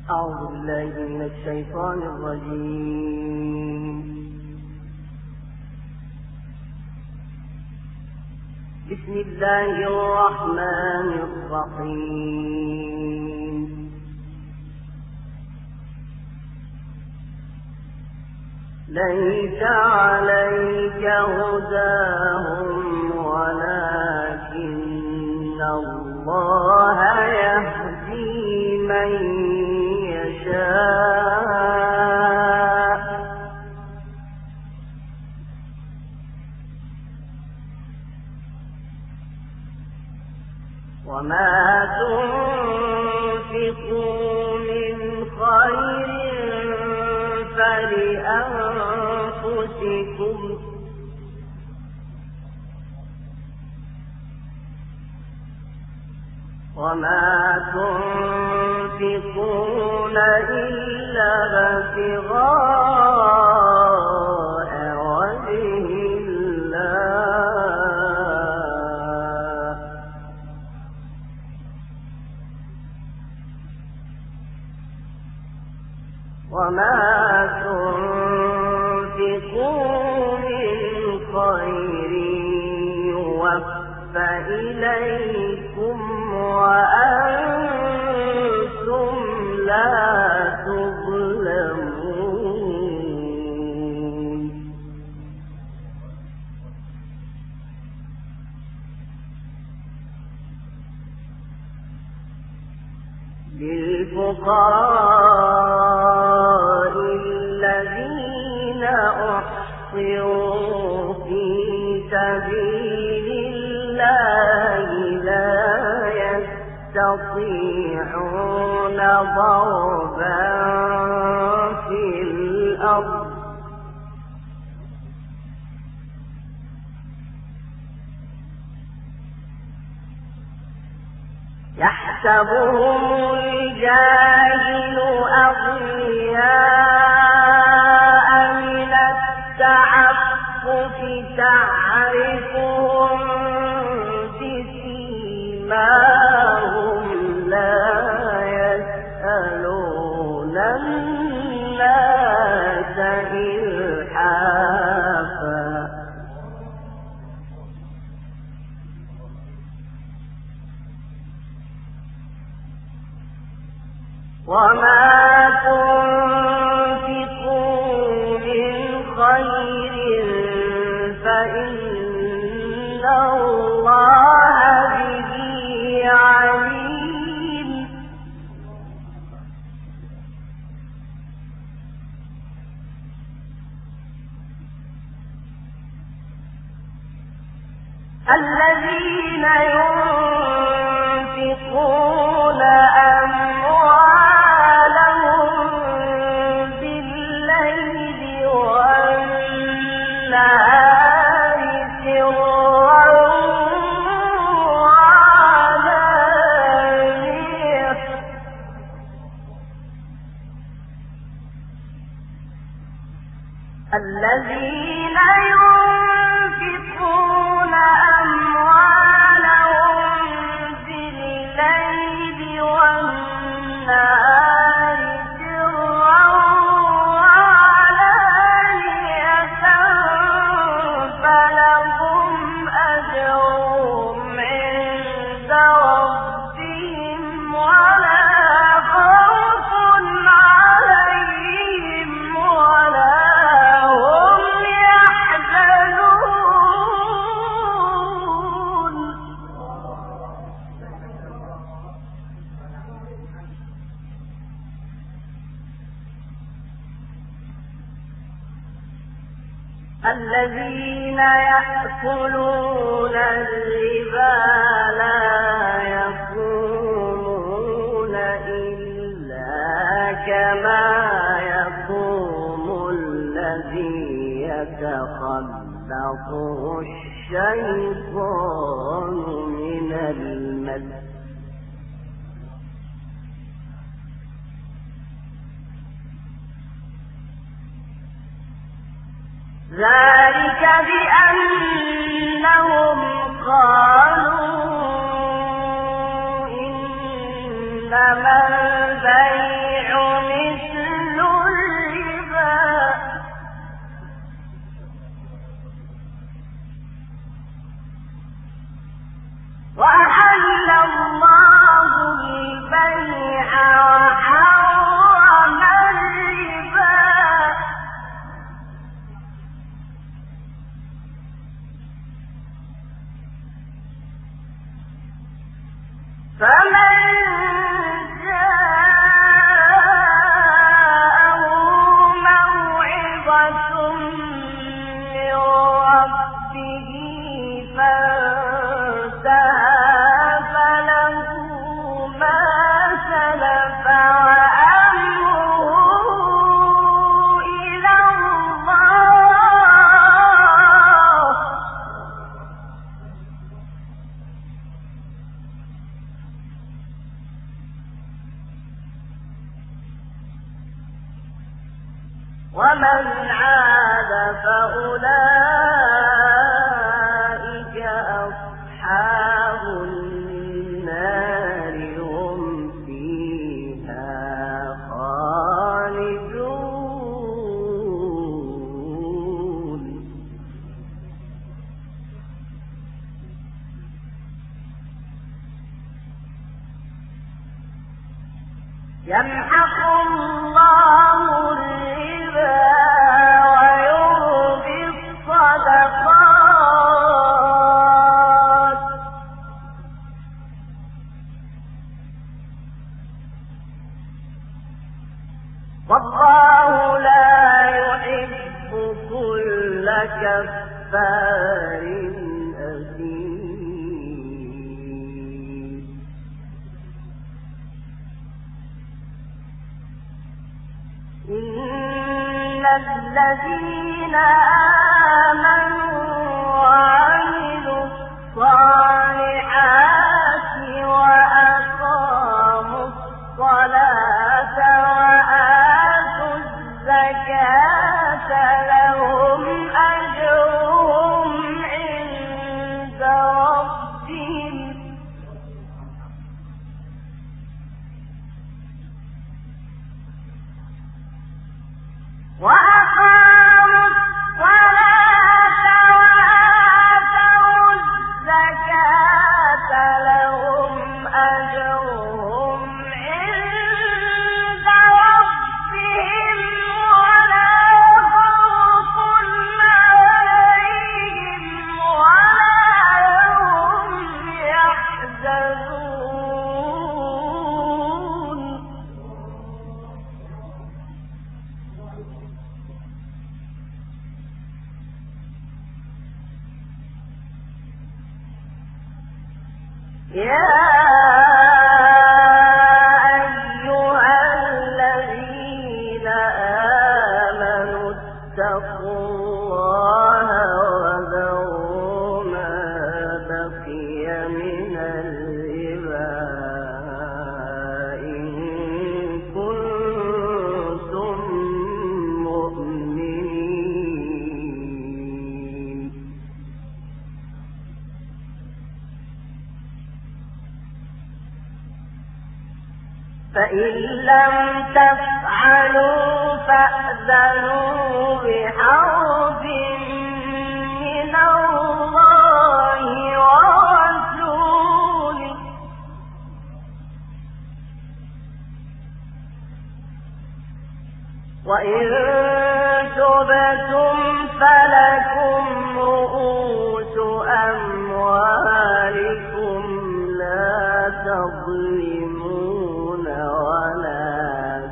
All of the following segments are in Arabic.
أعوذ بالله من الشيطان الرجيم. بسم الله الرحمن الرحيم. ليس عليك هداهم ولكن الله يهدي من يشاء وما تنفقوا من خير فلأنفسكم وما تنفقون إلا ابتغاء وجه الله وما تنفقوا من خير يوفى إليكم وأنتم لا تظلمون. للفقراء الذين أحصروا في سبيل الله لا يستطيعون ضربا في الأرض يحسبهم الجاهل أغنياء من التعفف تعرفهم بسيماهم لا يسألون الناس إلحافا وما تنفقوا من خير فإن الله به عليم. الذين ينفقون الذين ينفقون أموالهم بالليل والنهار سرا وعلانية فلهم أجرهم عند ربهم ولا خوف عليهم ولا الذين يأكلون الربا لا يقومون إلا كما يقوم الذي يتخبطه الشيطان من المس ذلك بأنهم قالوا إنما البيع ومن عاد فأولئك أصحاب النار هم فيها خالدون. يمحق الله الربا ويربي الصدقات والله لا يحب كل كفار أثيم. إن الذين آمنوا وعملوا الصالحات وأقاموا الصلاة وآتوا الزكاة لهم أجرهم عند ربهم وأقاموا الصلاة وآتوا الزكاة لهم أجرهم عند ربهم ولا خوف عليهم ولا هم يحزنون. يا أيها الذين آمنوا اتقوا الله وذروا ما بقي من الربا إن كنتم مؤمنين. فإن لم تفعلوا فأذنوا بحرب من الله ورسوله وإن تبتم فلكم رؤوس أموالكم لا تظلمون ولا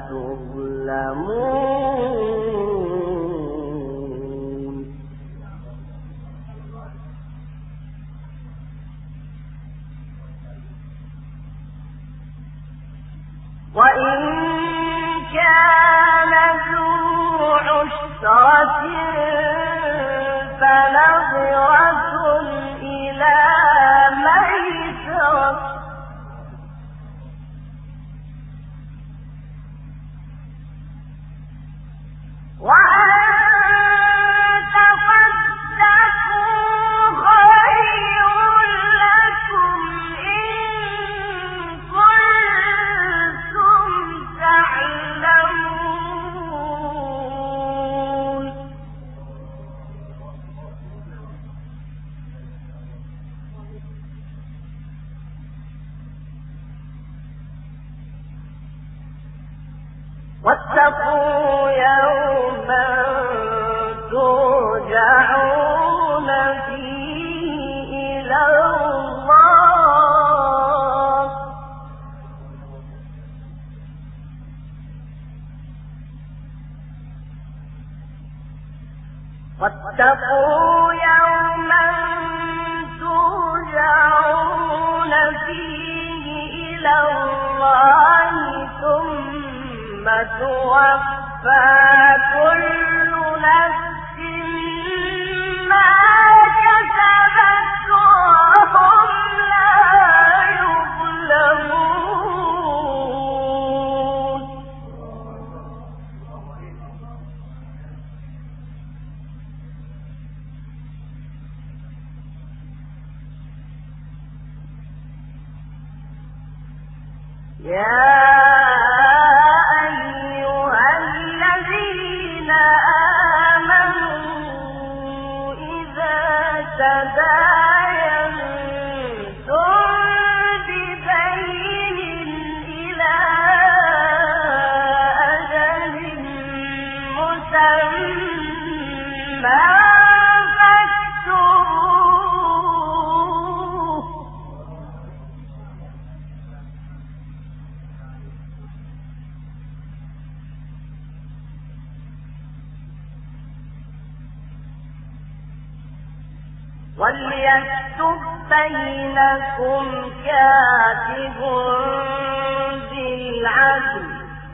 تظلمون. وإن كان ذو عسرة فنظرة إلى ميسرة وأن تصدقوا خير لكم إن كنتم تعلمون. واتقوا يوما ترجعون فيه إلى الله واتقوا يوما ترجعون فيه إلى الله ثم توفى كل نفس ما كسبت وهم لا يظلمون. وليكتب بينكم كاتب بالعدل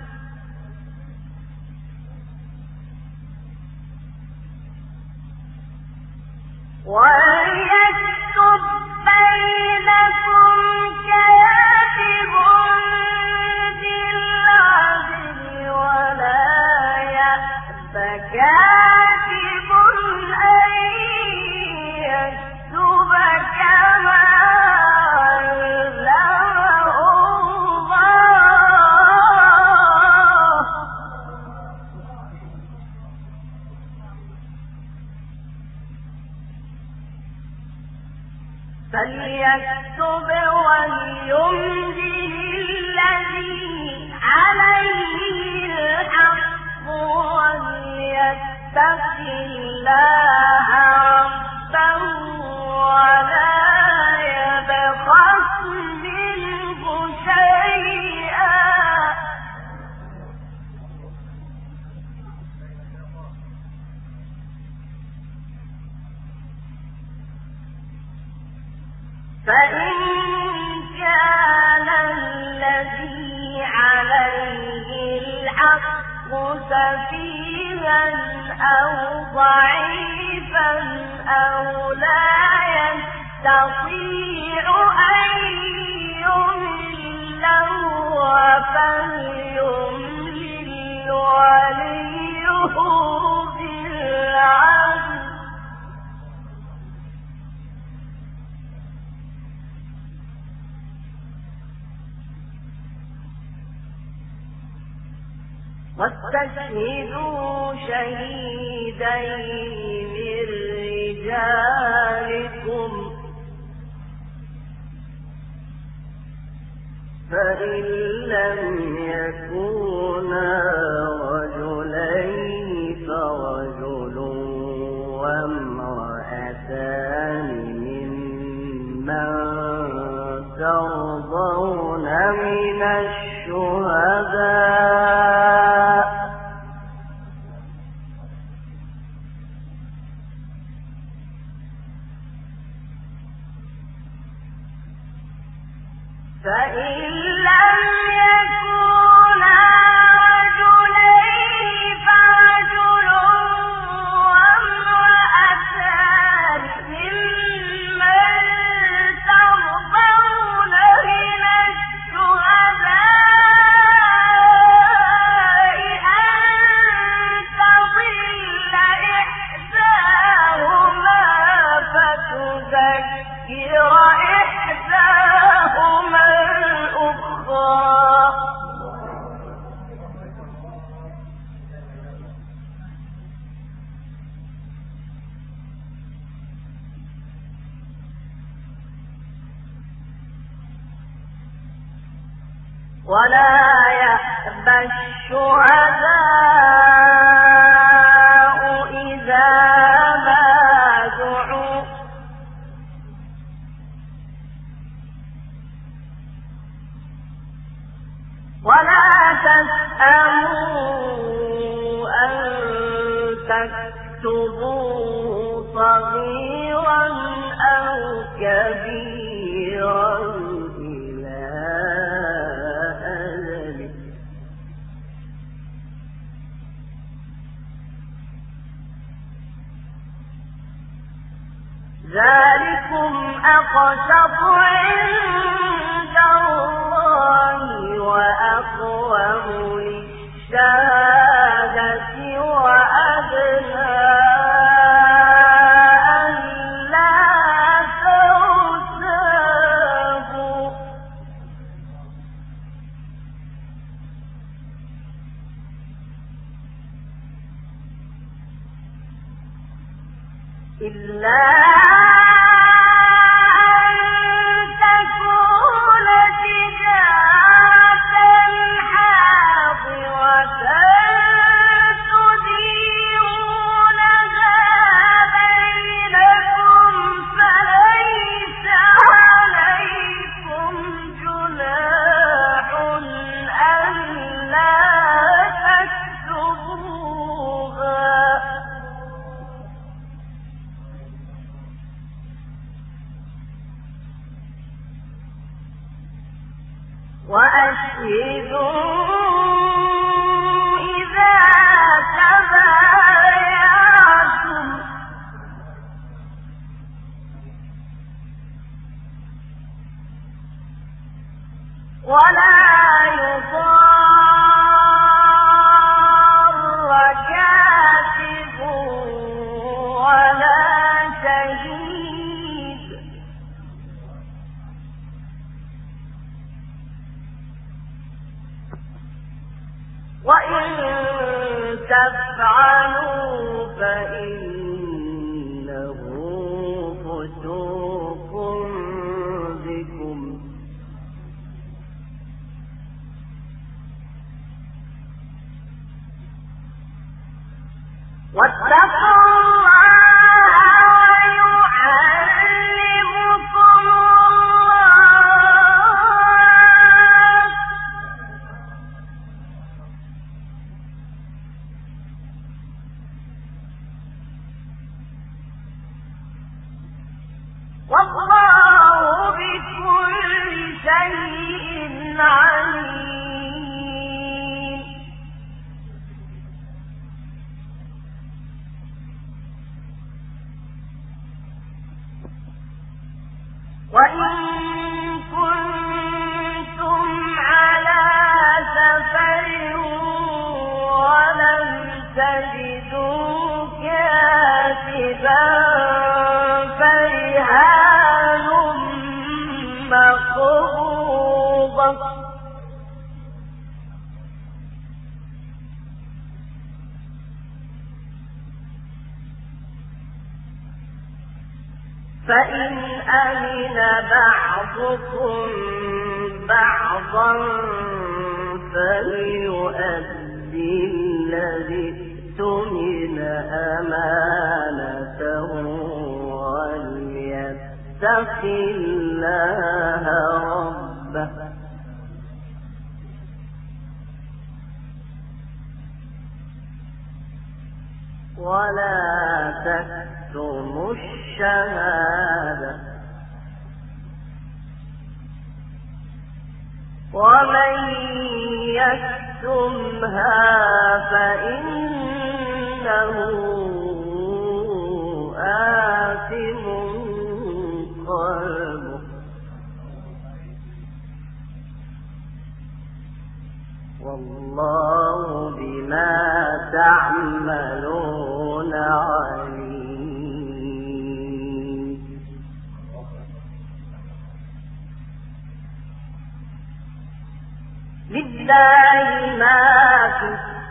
ولا يأب كاتب أن يكتب كما علمه الله فليكتب وليملل الذي عليه الحق وليتق الله ربه ولا يبخس منه شيئا فإن كان الذي عليه الحق سفيها أو ضعيفا أو لا يستطيع أن يمل فليملل وليه بالعدل واستشهدوا شهيدين من رجالكم فإن لم يكونا رجلين فرجل وامرأتان ممن ترضون من الشهداء فإن لم يكونا رجلين فرجل وامرأتان ممن ترضون من الشهداء أن تضل إحداهما فتذكر إحداهما الأخرى ولا يأبى الشهداء إذا ما دعوا ولا تسأموا أن تكتبوه صغيرا أو كبيرا إلى أجله ذلكم أقسط عند الله وأقوم للشهادة وأدنى ألا ترتابوا إلا أن تكون تجارة حاضرة تديرونها بينكم فليس عليكم جناح ألا تكتبوها وأشهدوا إذا تبايعتم ولا يضار كاتب ولا شهيد وإن تفعلوا فإنه فسوق بكم واتقوا الله ويعلمكم الله والله بكل شيء عليم وإن كنتم على سفر ولم تجدوا كاتبا فرهان مقبوضة فإن أمن بعضكم بعضا فليؤدي الذي اؤتمن أمانته وليتق الله ربه ولا تكتموا الشهادة ومن يكتمها فإنه آثم قلبه والله بما تعملون عليم لله ما في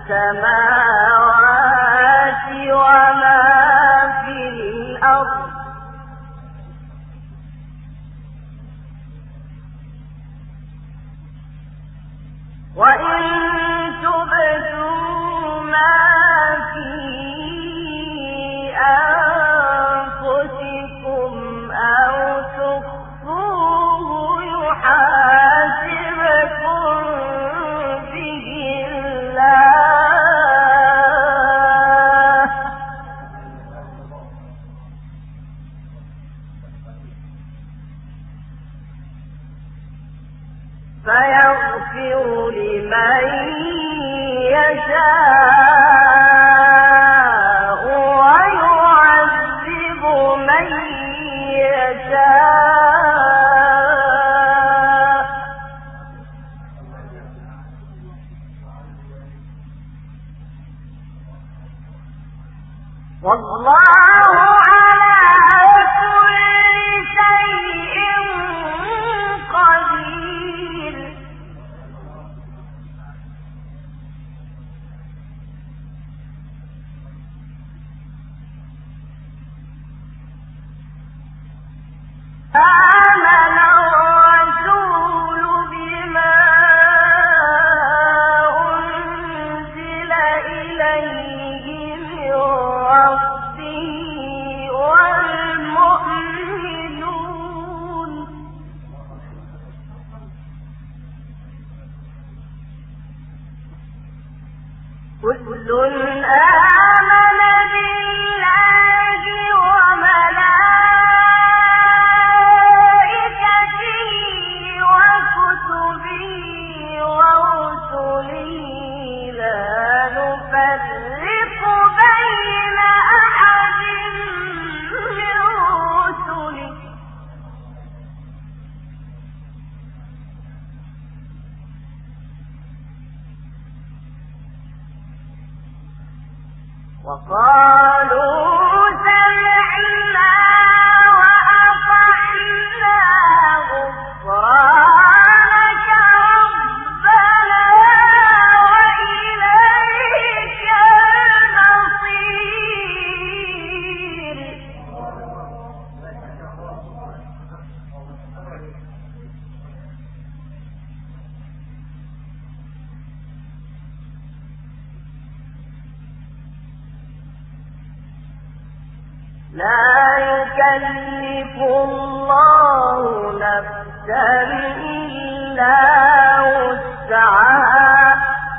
السماوات وما في الأرض وإن تبدوا ما في أنفسكم أو تخفوه يحاسبكم به الله فيغفر لمن يشاء ويعذب من يشاء والله على كل شيء قدير كل آمن بالله وملائكته وكتبه ورسله لا نفرق بين أحد من رسله وقالوا سمعنا وأطعنا غفرانك ربنا وإليك المصير لا يكلف الله نفسا إلا وسعها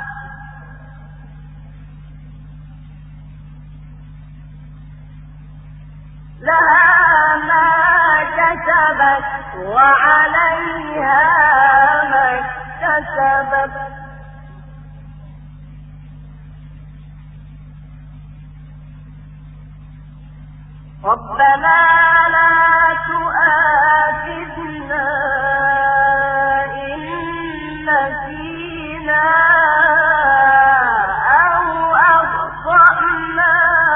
لها ما كسبت وعليها ما اكتسبت ربنا لا تؤاخذنا إن نسينا أو أخطأنا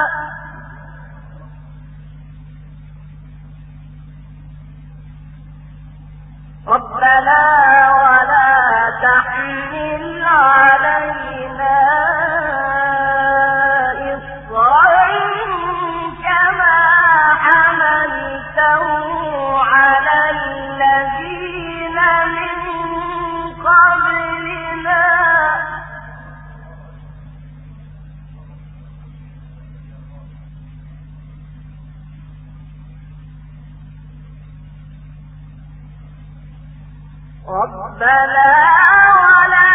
ربنا ولا تحمل علينا على الذين من قبلنا ربنا ولا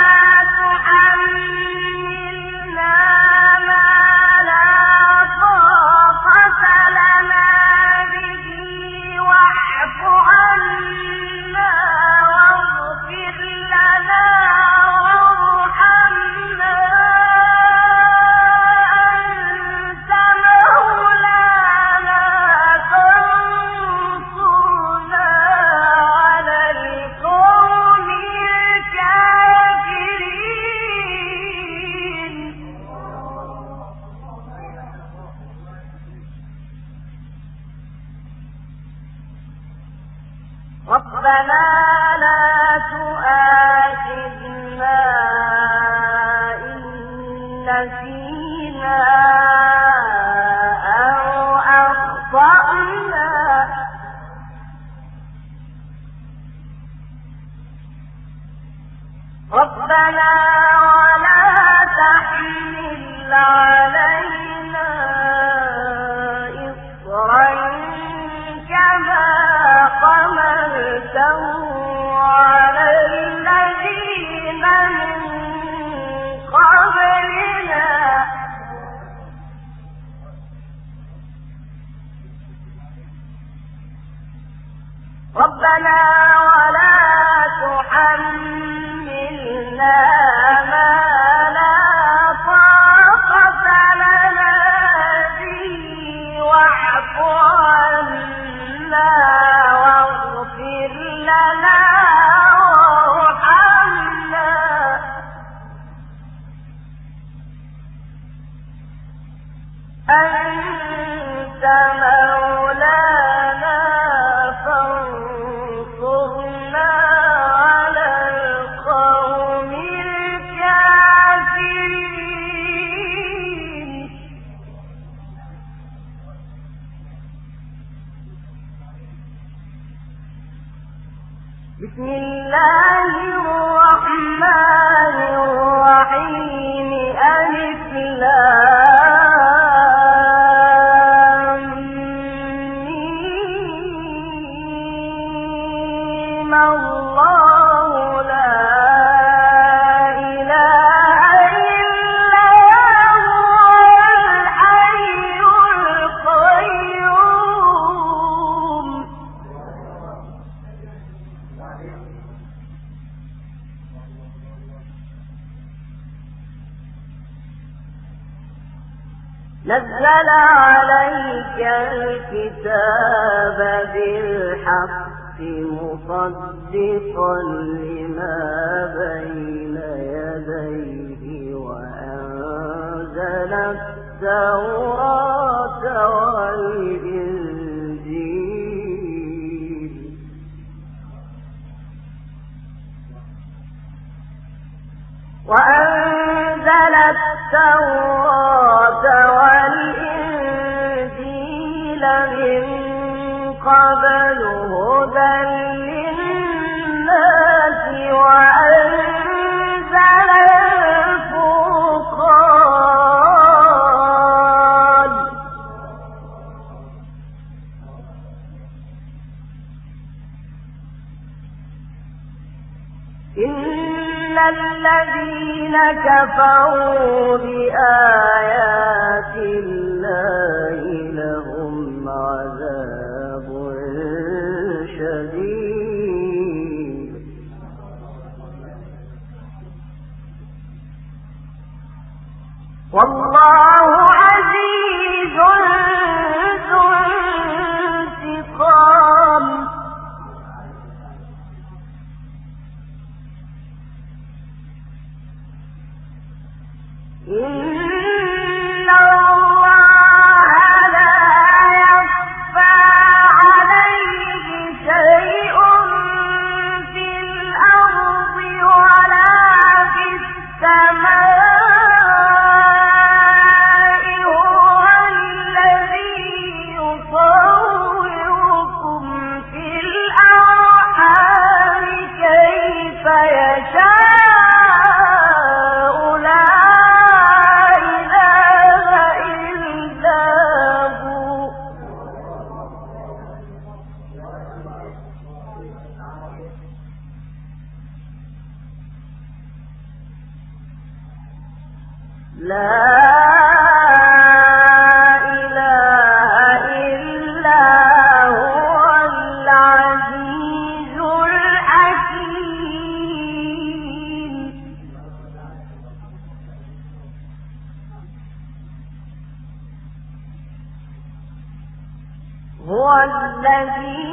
تحملنا ما لا طاقة لنا به واعف عنا واغفر لنا وارحمنا أنت مولانا فانصرنا على القوم الكافرين ربنا لا تؤاخذنا إن نسينا أو أخطأنا ربنا ولا تحمل علينا إصرا كما حملته على الذين من قبلنا ربنا ولا تحملنا ما لا طاقة لنا به واعف عنا واغفر لنا وارحمنا أنت مولانا فانصرنا على القوم الكافرين بسم الله الرحمن الرحيم ألف لام نزل عليك الكتاب بالحق مصدقا لما بين يديه وأنزل التوراة والإنجيل من قبل هدى للناس وأنزل الفرقان إن الذين كفروا بآيات الله لهم عذاب شديد والله عزيز ذو انتقام إن الله لا يخفى عليه شيء في الأرض ولا في السماء هو الذي يصوركم في الأرحام كيف يشاء لا إله إلا هو العزيز الحكيم هو الذي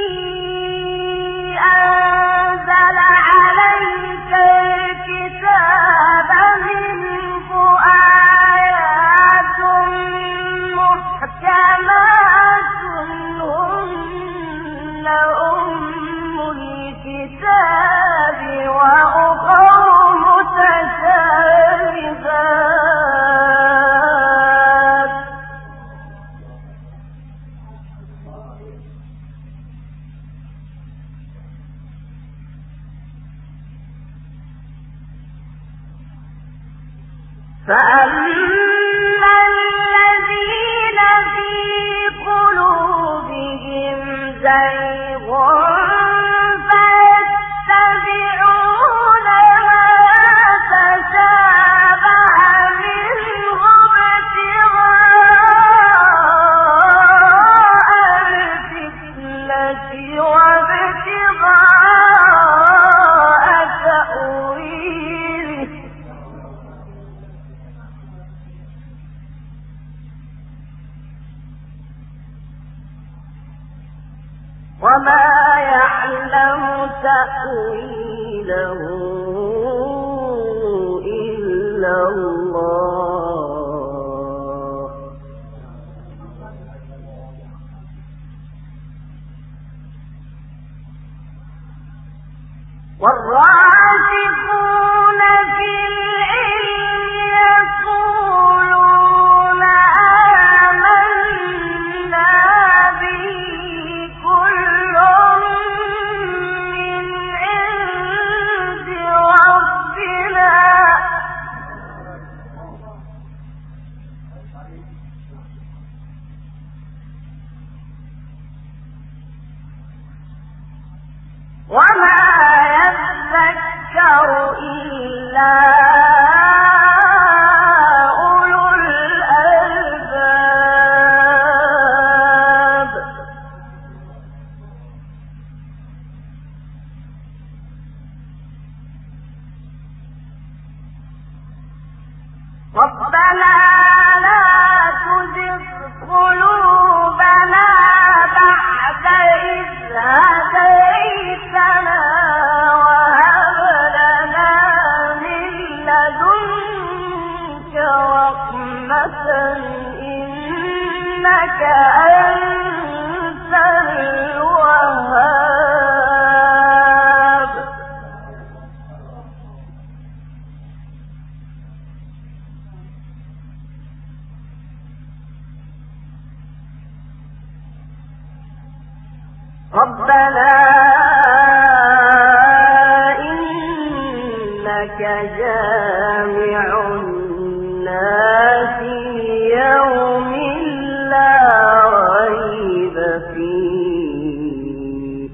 أنزل عليك الكتاب منه آيات محكمات هن أم الكتاب وأخر متشابهات فأما الذين في قلوبهم زيغ فيتبعون ما تشابه منه ابتغاء الفتنة وابتغاء تأويله وما يعلم تأويله إلا الله والراسخون في العلم يقولون آمنا به كل من عند ربنا وما يذكر إلا أولو الألباب ربنا لا أنت الوهاب ربنا إنك جامع الناس يوم لا ريب فيه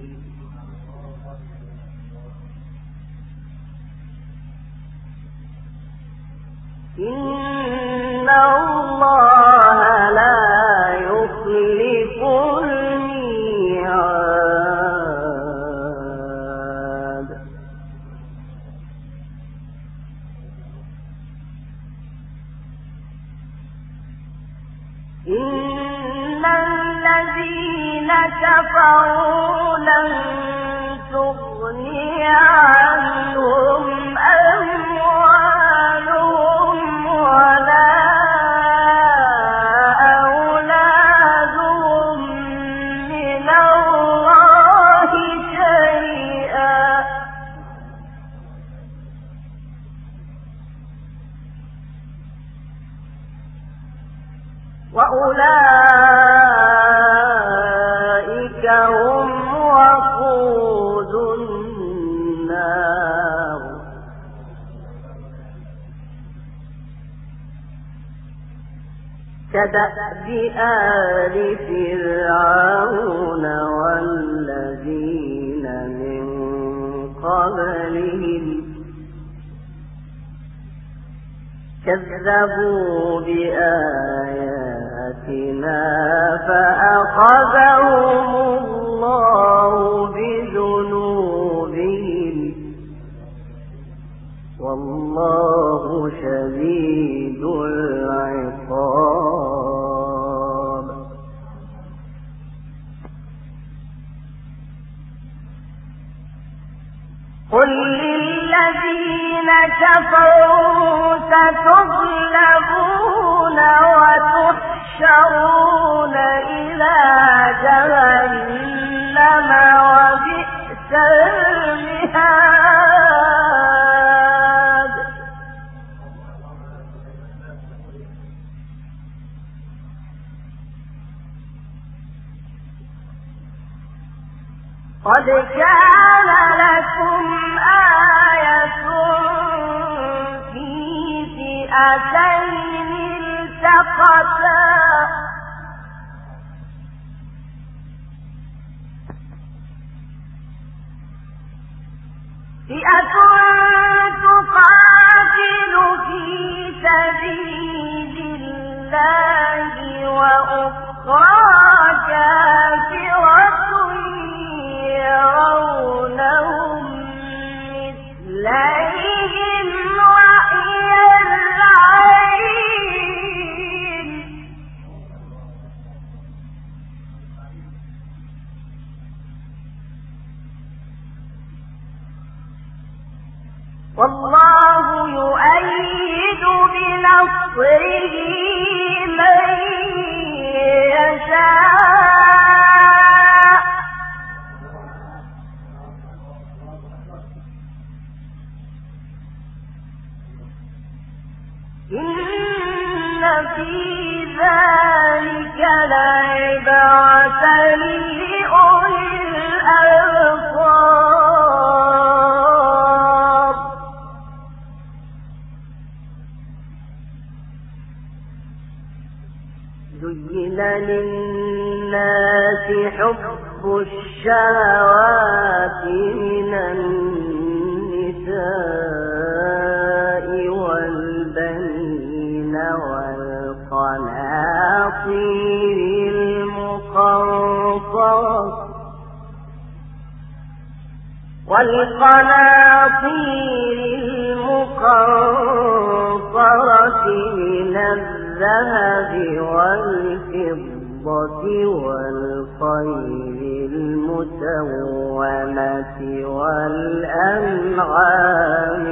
إن الله لا يخلف الميعاد إن الذين كفروا لن تغني عنهم أموالهم ولا أولادهم من الله شيئا وأولئك هم وقود النار كدأب آل فرعون والذين من قبلهم كذبوا بآياتنا فأخذهم الله بذنوبهم والله شديد العقاب قل للذين كفروا ستغلبون وتحشرون إلى جهنم وبئس المهاد قد كان لكم آية في فئتين التقتا فئة تقاتل في سبيل الله وأخرى كافرة يرونهم مثليهم رأي العين والله يؤيد بنصره من يشاء إن في ذلك لعبرة لأولي الأبصار زين للناس حب الشهوات من النساء والبنين والقناطير المقنطرة من الذهب والفضة والخيل المسومة والأنعام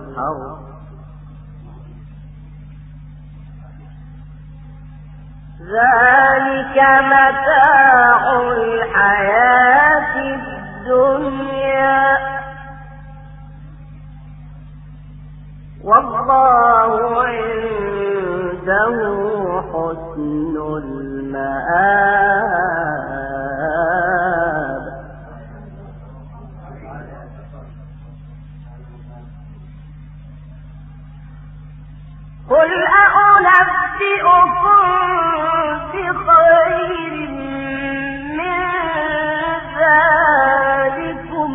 والحرث ذلك متاع الحياة الدنيا والله عنده حسن المآب. قل أنبئكم بخير من ذلكم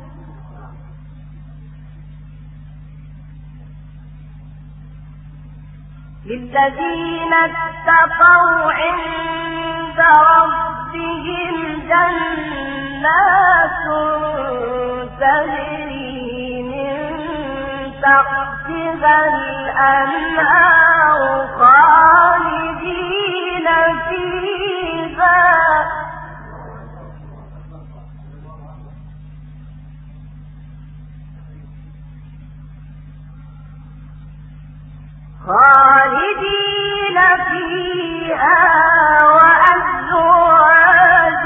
للذين اتقوا عند ربهم جنات تجري من تحتها الأنهار خالدين فيها وأزواج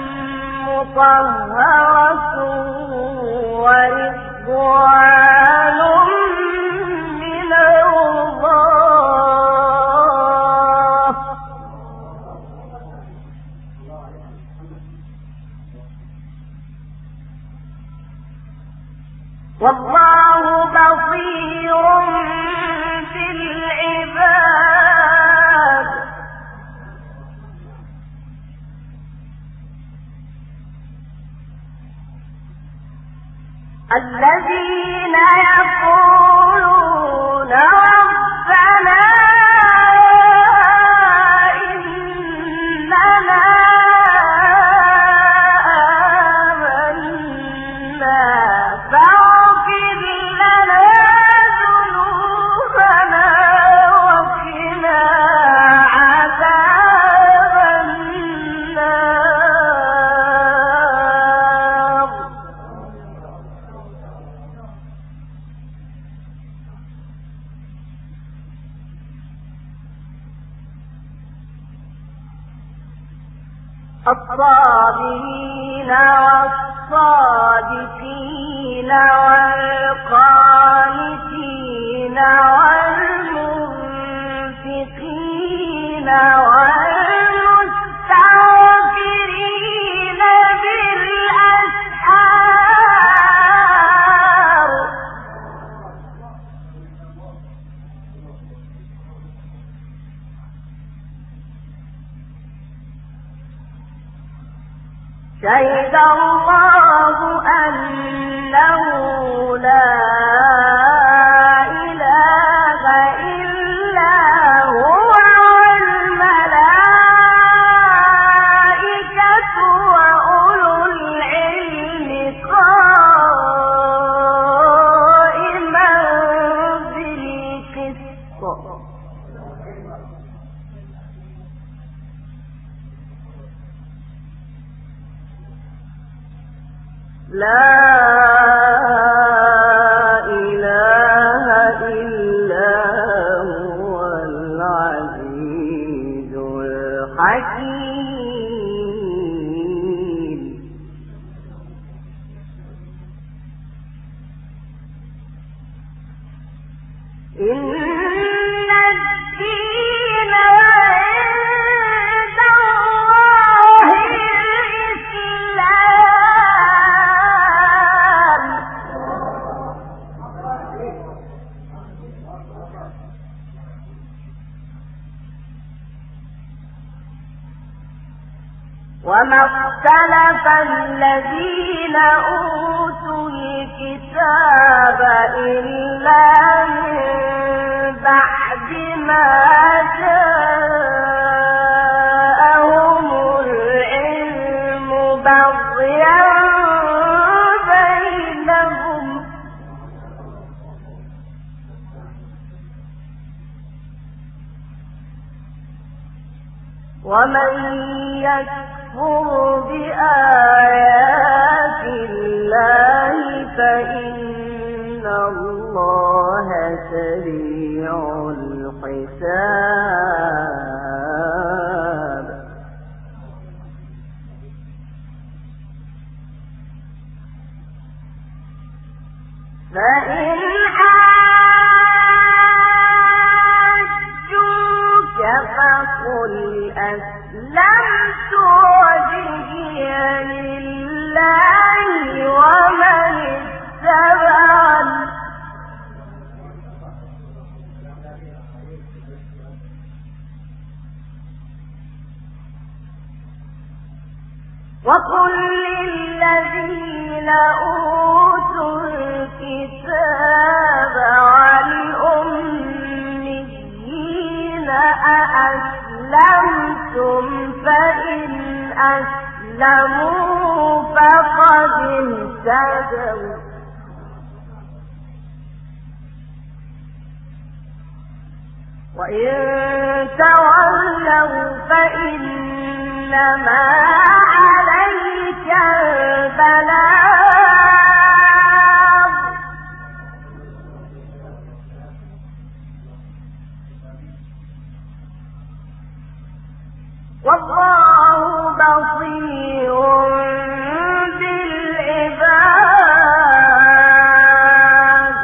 مطهرة ورضوان من الله والله بصير بالعباد. الذين يقولون ربنا إننا آمنا فاغفر لنا ذنوبنا وقنا عذاب النار. الصابرين والصادقين والقانتين والمنفقين والمستغفرين بالأسحار شهد الله أنه لا إله إلا هو والملائكة وأولو العلم قائما بالقسط. لا إله إلا هو العزيز الحكيم. إن الدين عند الله الإسلام وما اختلف الذين أوتوا الكتاب إلا من بعد ما جاءهم العلم بغيا بينهم ومن يكفر بآيات الله فإن الله سريع الحساب. أسلمت وجهي لله ومن اتبعني وقل للذين أوتوا الكتاب والأميين أأسلمتم فإن أسلموا فقد اهتدوا وإن تولوا فإنما عليك البلاغ والله بصير بالعباد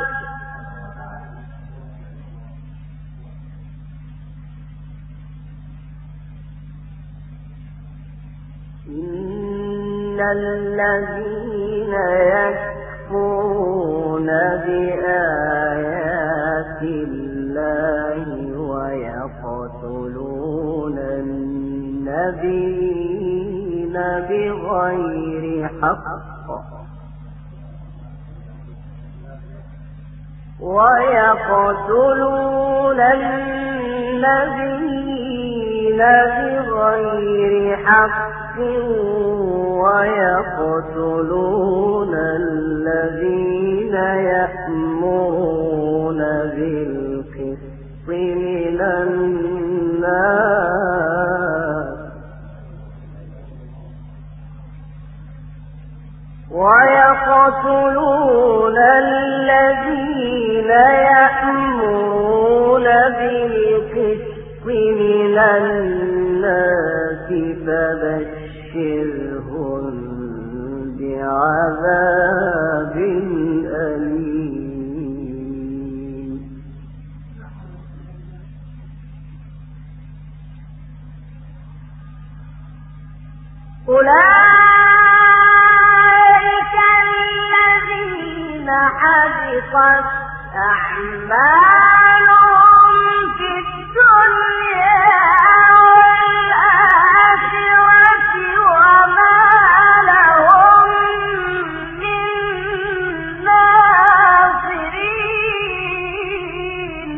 إن الذين يكفرون بآيات الله ويقتلون النبيين بغير حق ويقتلون النبيين بغير حق ويقتلون الذين يأمرون بالقسط من الناس ويقتلون الذين يأمرون بالقسط من الناس فبشرهم بعذاب أليم أولئك الذين حبطت أعمالهم في الدنيا والآخرة وما لهم من ناصرين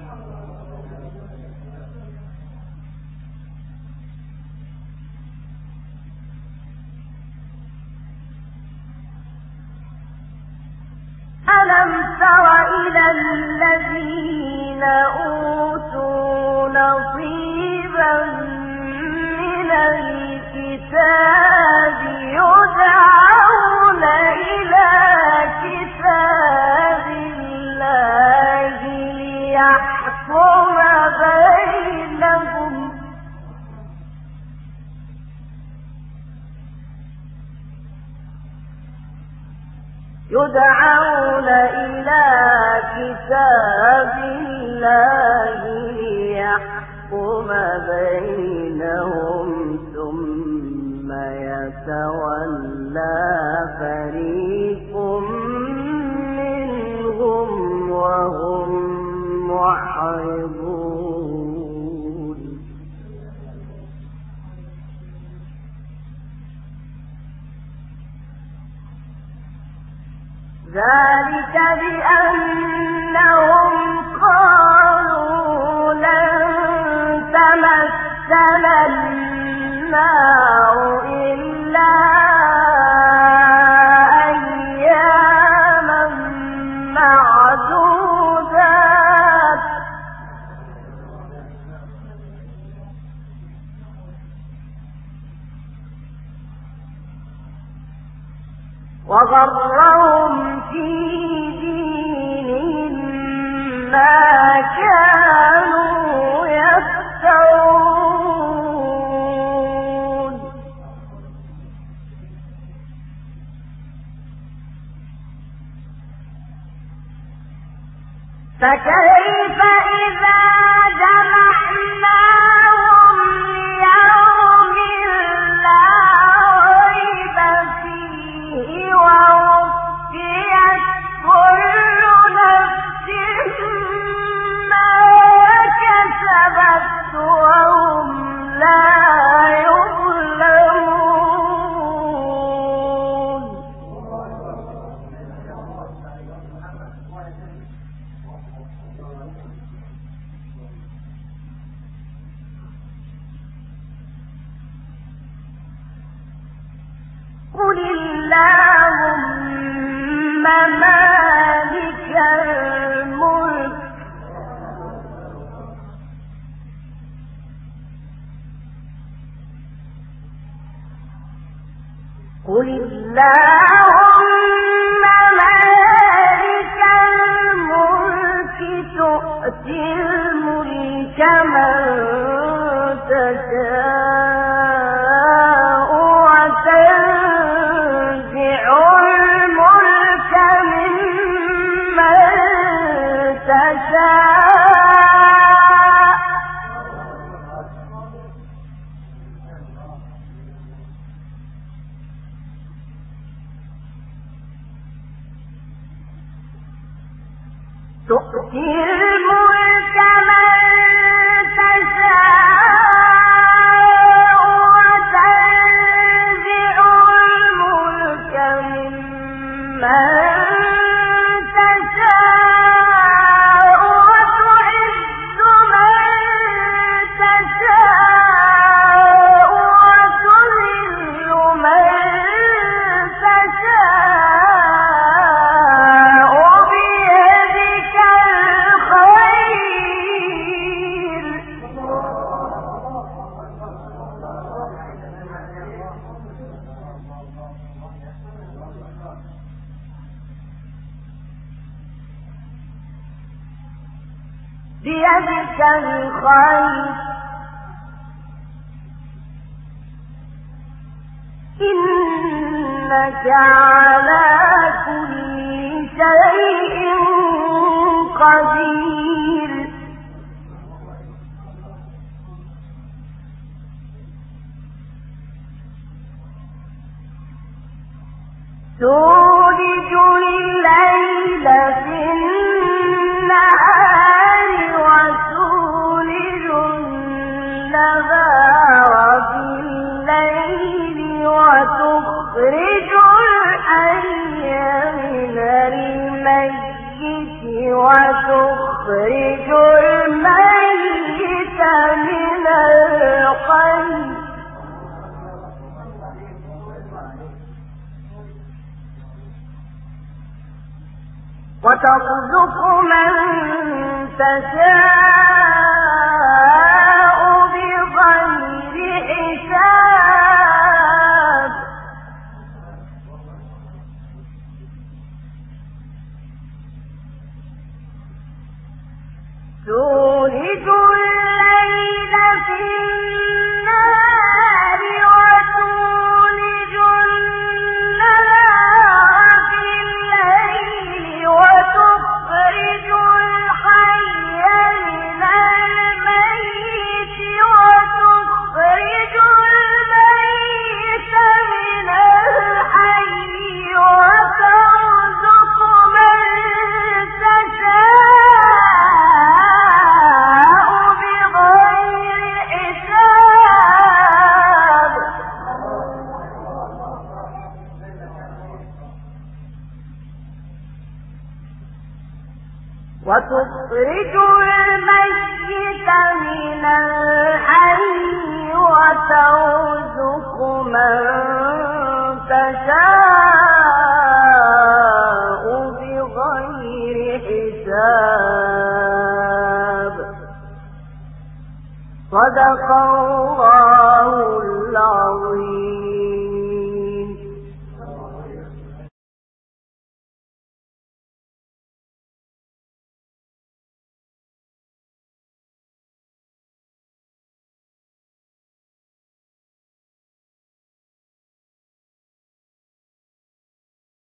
ألم تر إلى الذين أوتوا نصيبا من الكتاب يدعون إلى كتاب الله ليحكم بينهم يدعون إلى كتاب الله ليحكم بينهم ثم يتولى فريق منهم وهم معرضون ذلك بأنهم قالوا لن تمسنا النار إلا أياما معدودات وغرهم في دينهم ما كانوا يفترون فكيف إذا جمعناهم ليوم مالك الملك قل اللهم مالك الملك تؤتي الملك من تشاء وتنزع الملك ممن تشاء تؤتي الملك من تشاء وتنزع الملك ممن تشاء وتعز من تشاء وتذل من تشاء بيدك الخير بيدك الخير إنك على كل شيء قدير تولج الليل في النهار وتولج النهار في الليل وتخرج الحي من الميت وتخرج الميت من الحي وترزق من تشاء بغير حساب تولج الليل في النهار وتولج النهار في الليل وتخرج الحي من الميت وتخرج الميت من الحي وترزق من تشاء بغير حساب وتخرج الميت من الحي وترزق من تشاء بغير حساب صدق الله